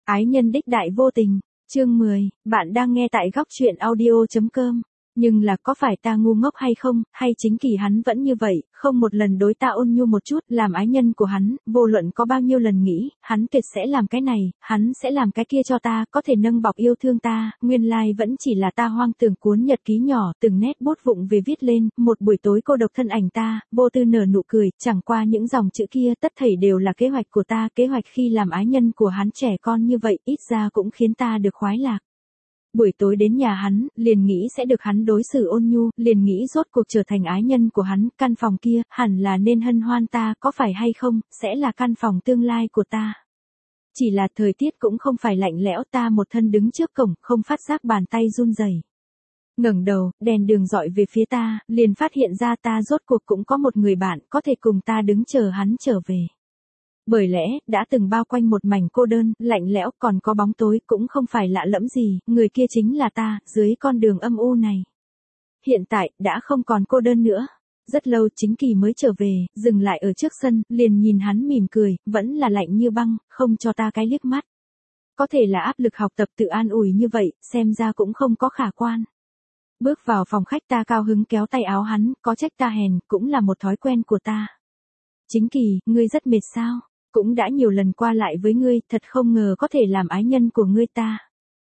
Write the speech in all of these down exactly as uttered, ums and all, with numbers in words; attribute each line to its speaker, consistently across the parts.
Speaker 1: Ái nhân đích đại vô tình, chương mười, bạn đang nghe tại góc truyện audio chấm com. Nhưng là có phải ta ngu ngốc hay không, hay chính Kỳ hắn vẫn như vậy, không một lần đối ta ôn nhu một chút, làm ái nhân của hắn, vô luận có bao nhiêu lần nghĩ, hắn tuyệt sẽ làm cái này, hắn sẽ làm cái kia cho ta, có thể nâng bọc yêu thương ta, nguyên lai like vẫn chỉ là ta hoang tưởng cuốn nhật ký nhỏ, từng nét bút vụng về viết lên, một buổi tối cô độc thân ảnh ta, vô tư nở nụ cười, chẳng qua những dòng chữ kia tất thảy đều là kế hoạch của ta, kế hoạch khi làm ái nhân của hắn trẻ con như vậy, ít ra cũng khiến ta được khoái lạc. Buổi tối đến nhà hắn, liền nghĩ sẽ được hắn đối xử ôn nhu, liền nghĩ rốt cuộc trở thành ái nhân của hắn, căn phòng kia, hẳn là nên hân hoan ta, có phải hay không, sẽ là căn phòng tương lai của ta. Chỉ là thời tiết cũng không phải lạnh lẽo, ta một thân đứng trước cổng, không phát giác bàn tay run rẩy. Ngẩng đầu, đèn đường dọi về phía ta, liền phát hiện ra ta rốt cuộc cũng có một người bạn, có thể cùng ta đứng chờ hắn trở về. Bởi lẽ, đã từng bao quanh một mảnh cô đơn, lạnh lẽo, còn có bóng tối, cũng không phải lạ lẫm gì, người kia chính là ta, dưới con đường âm u này. Hiện tại, đã không còn cô đơn nữa. Rất lâu chính Kỳ mới trở về, dừng lại ở trước sân, liền nhìn hắn mỉm cười, vẫn là lạnh như băng, không cho ta cái liếc mắt. Có thể là áp lực học tập tự an ủi như vậy, xem ra cũng không có khả quan. Bước vào phòng khách ta cao hứng kéo tay áo hắn, có trách ta hèn, cũng là một thói quen của ta. Chính Kỳ, ngươi rất mệt sao? Cũng đã nhiều lần qua lại với ngươi, thật không ngờ có thể làm ái nhân của ngươi ta.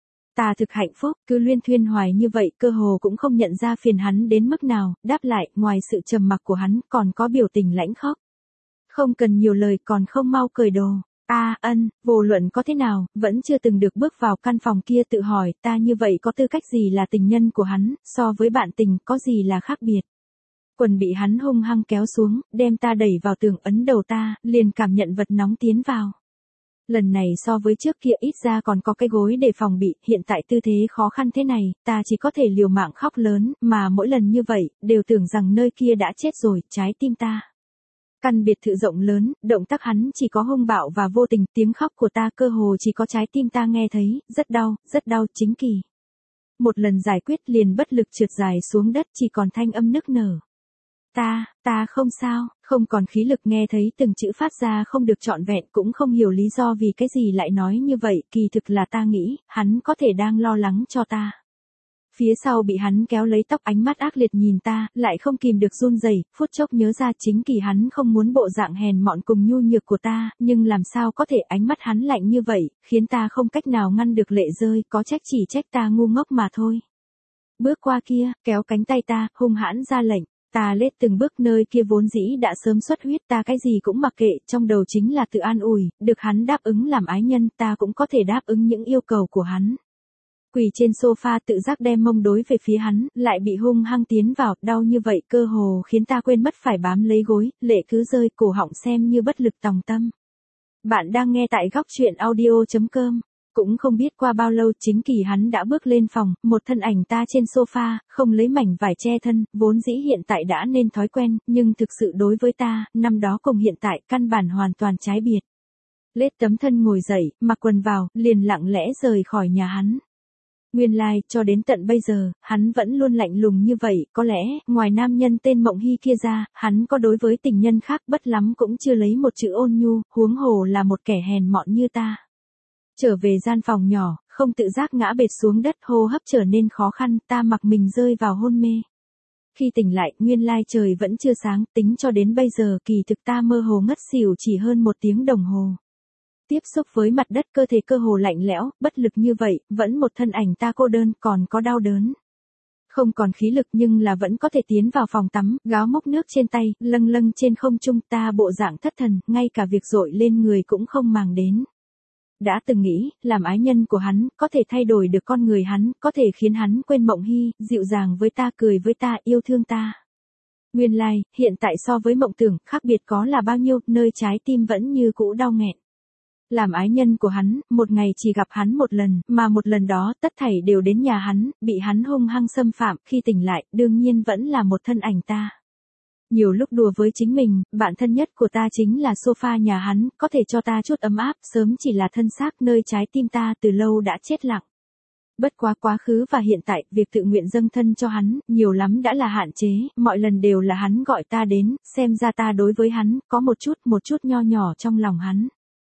Speaker 1: Ta thực hạnh phúc, cứ luyên thuyên hoài như vậy, cơ hồ cũng không nhận ra phiền hắn đến mức nào, đáp lại, ngoài sự trầm mặc của hắn, còn có biểu tình lãnh khóc. Không cần nhiều lời, còn không mau cởi đồ. A ân, vô luận có thế nào, vẫn chưa từng được bước vào căn phòng kia, tự hỏi, ta như vậy có tư cách gì là tình nhân của hắn, so với bạn tình, có gì là khác biệt. Quần bị hắn hung hăng kéo xuống, đem ta đẩy vào tường, ấn đầu ta, liền cảm nhận vật nóng tiến vào. Lần này so với trước kia ít ra còn có cái gối để phòng bị, hiện tại tư thế khó khăn thế này, ta chỉ có thể liều mạng khóc lớn, mà mỗi lần như vậy, đều tưởng rằng nơi kia đã chết rồi, trái tim ta. Căn biệt thự rộng lớn, động tác hắn chỉ có hung bạo và vô tình, tiếng khóc của ta cơ hồ chỉ có trái tim ta nghe thấy, rất đau, rất đau, chính Kỳ. Một lần giải quyết liền bất lực trượt dài xuống đất, chỉ còn thanh âm nức nở. Ta, ta không sao, không còn khí lực, nghe thấy từng chữ phát ra không được trọn vẹn, cũng không hiểu lý do vì cái gì lại nói như vậy, kỳ thực là ta nghĩ, hắn có thể đang lo lắng cho ta. Phía sau bị hắn kéo lấy tóc, ánh mắt ác liệt nhìn ta, lại không kìm được run rẩy, phút chốc nhớ ra chính Kỳ hắn không muốn bộ dạng hèn mọn cùng nhu nhược của ta, nhưng làm sao có thể, ánh mắt hắn lạnh như vậy, khiến ta không cách nào ngăn được lệ rơi, có trách chỉ trách ta ngu ngốc mà thôi. Bước qua kia, kéo cánh tay ta, hung hãn ra lệnh. Ta lết từng bước, nơi kia vốn dĩ đã sớm xuất huyết, ta cái gì cũng mặc kệ, trong đầu chính là tự an ủi, được hắn đáp ứng làm ái nhân, ta cũng có thể đáp ứng những yêu cầu của hắn. Quỳ trên sofa tự giác đem mông đối về phía hắn, lại bị hung hăng tiến vào, đau như vậy cơ hồ khiến ta quên mất phải bám lấy gối, lệ cứ rơi, cổ họng xem như bất lực tòng tâm. Bạn đang nghe tại góc truyện audio chấm com. Cũng không biết qua bao lâu chính Kỳ hắn đã bước lên phòng, một thân ảnh ta trên sofa, không lấy mảnh vải che thân, vốn dĩ hiện tại đã nên thói quen, nhưng thực sự đối với ta, năm đó cùng hiện tại, căn bản hoàn toàn trái biệt. Lết tấm thân ngồi dậy, mặc quần vào, liền lặng lẽ rời khỏi nhà hắn. Nguyên lai, like, cho đến tận bây giờ, hắn vẫn luôn lạnh lùng như vậy, có lẽ, ngoài nam nhân tên Mộng Hy kia ra, hắn có đối với tình nhân khác bất lắm cũng chưa lấy một chữ ôn nhu, huống hồ là một kẻ hèn mọn như ta. Trở về gian phòng nhỏ, không tự giác ngã bệt xuống đất, hô hấp trở nên khó khăn, ta mặc mình rơi vào hôn mê. Khi tỉnh lại, nguyên lai trời vẫn chưa sáng, tính cho đến bây giờ kỳ thực ta mơ hồ ngất xỉu chỉ hơn một tiếng đồng hồ. Tiếp xúc với mặt đất, cơ thể cơ hồ lạnh lẽo, bất lực như vậy, vẫn một thân ảnh ta cô đơn, còn có đau đớn. Không còn khí lực nhưng là vẫn có thể tiến vào phòng tắm, gáo múc nước trên tay, lâng lâng trên không trung, ta bộ dạng thất thần, ngay cả việc dội lên người cũng không màng đến. Đã từng nghĩ, làm ái nhân của hắn, có thể thay đổi được con người hắn, có thể khiến hắn quên Mộng Hy, dịu dàng với ta, cười với ta, yêu thương ta. Nguyên lai, like, hiện tại so với mộng tưởng, khác biệt có là bao nhiêu, nơi trái tim vẫn như cũ đau nghẹn. Làm ái nhân của hắn, một ngày chỉ gặp hắn một lần, mà một lần đó, tất thảy đều đến nhà hắn, bị hắn hung hăng xâm phạm, khi tỉnh lại, đương nhiên vẫn là một thân ảnh ta. Nhiều lúc đùa với chính mình, bạn thân nhất của ta chính là sofa nhà hắn, có thể cho ta chút ấm áp, sớm chỉ là thân xác, nơi trái tim ta từ lâu đã chết lặng. Bất quá quá khứ và hiện tại, việc tự nguyện dâng thân cho hắn, nhiều lắm đã là hạn chế, mọi lần đều là hắn gọi ta đến, xem ra ta đối với hắn, có một chút, một chút nho nhỏ trong lòng hắn.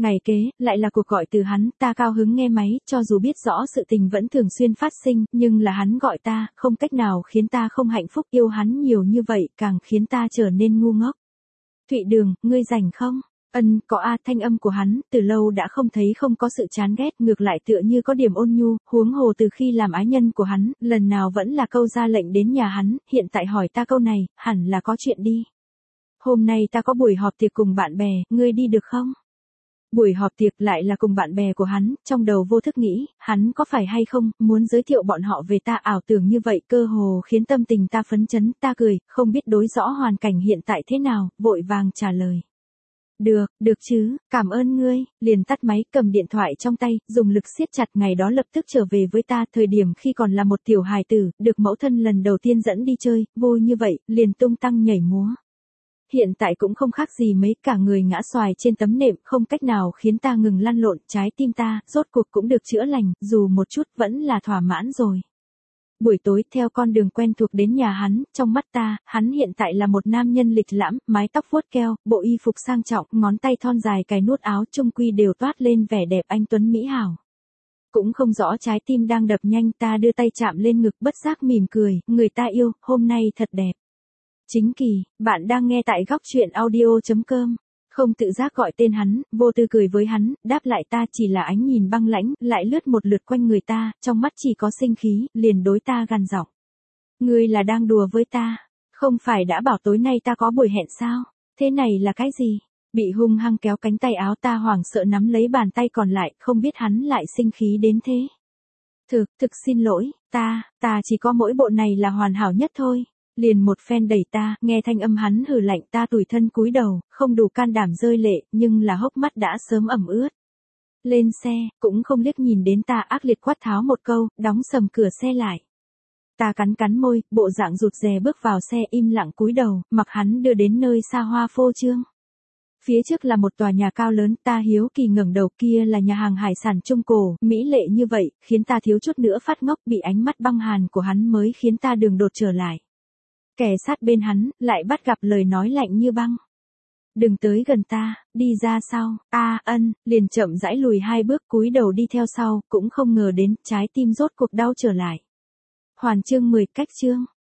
Speaker 1: Ngày kế, lại là cuộc gọi từ hắn, ta cao hứng nghe máy, cho dù biết rõ sự tình vẫn thường xuyên phát sinh, nhưng là hắn gọi ta, không cách nào khiến ta không hạnh phúc, yêu hắn nhiều như vậy, càng khiến ta trở nên ngu ngốc. Thụy Đường, ngươi rảnh không? Ân, có a, thanh âm của hắn, từ lâu đã không thấy không có sự chán ghét, ngược lại tựa như có điểm ôn nhu, huống hồ từ khi làm ái nhân của hắn, lần nào vẫn là câu ra lệnh đến nhà hắn, hiện tại hỏi ta câu này, hẳn là có chuyện đi. Hôm nay ta có buổi họp tiệc cùng bạn bè, ngươi đi được không? Buổi họp tiệc lại là cùng bạn bè của hắn, trong đầu vô thức nghĩ, hắn có phải hay không, muốn giới thiệu bọn họ về ta, ảo tưởng như vậy cơ hồ khiến tâm tình ta phấn chấn, ta cười, không biết đối rõ hoàn cảnh hiện tại thế nào, vội vàng trả lời. Được, được chứ, cảm ơn ngươi, liền tắt máy, cầm điện thoại trong tay, dùng lực siết chặt, ngày đó lập tức trở về với ta, thời điểm khi còn là một tiểu hài tử, được mẫu thân lần đầu tiên dẫn đi chơi, vui như vậy, liền tung tăng nhảy múa. Hiện tại cũng không khác gì mấy, cả người ngã xoài trên tấm nệm, không cách nào khiến ta ngừng lăn lộn, trái tim ta, rốt cuộc cũng được chữa lành, dù một chút vẫn là thỏa mãn rồi. Buổi tối, theo con đường quen thuộc đến nhà hắn, trong mắt ta, hắn hiện tại là một nam nhân lịch lãm, mái tóc vuốt keo, bộ y phục sang trọng, ngón tay thon dài cài nút áo chung quy đều toát lên vẻ đẹp anh tuấn mỹ hảo. Cũng không rõ trái tim đang đập nhanh, ta đưa tay chạm lên ngực, bất giác mỉm cười, người ta yêu, hôm nay thật đẹp. Chính Kỳ, bạn đang nghe tại góc truyện audio chấm com. Không tự giác gọi tên hắn, vô tư cười với hắn, đáp lại ta chỉ là ánh nhìn băng lãnh, lại lướt một lượt quanh người ta, trong mắt chỉ có sinh khí, liền đối ta gằn giọng. Ngươi là đang đùa với ta, không phải đã bảo tối nay ta có buổi hẹn sao, thế này là cái gì? Bị hung hăng kéo cánh tay áo ta hoảng sợ nắm lấy bàn tay còn lại, không biết hắn lại sinh khí đến thế. Thực, thực xin lỗi, ta, ta chỉ có mỗi bộ này là hoàn hảo nhất thôi. Liền một phen đẩy ta, nghe thanh âm hắn hừ lạnh, ta tủi thân cúi đầu, không đủ can đảm rơi lệ, nhưng là hốc mắt đã sớm ẩm ướt. Lên xe, cũng không liếc nhìn đến ta, ác liệt quát tháo một câu, đóng sầm cửa xe lại. Ta cắn cắn môi, bộ dạng rụt rè bước vào xe, im lặng cúi đầu, mặc hắn đưa đến nơi xa hoa phô trương. Phía trước là một tòa nhà cao lớn, ta hiếu kỳ ngẩng đầu, kia là nhà hàng hải sản Trung Cổ, mỹ lệ như vậy, khiến ta thiếu chút nữa phát ngốc, bị ánh mắt băng hàn của hắn mới khiến ta đường đột trở lại. Kẻ sát bên hắn, lại bắt gặp lời nói lạnh như băng. Đừng tới gần ta, đi ra sau, a ân, liền chậm rãi lùi hai bước cúi đầu đi theo sau, cũng không ngờ đến, trái tim rốt cuộc đau trở lại. Hoàn chương mười, cách chương.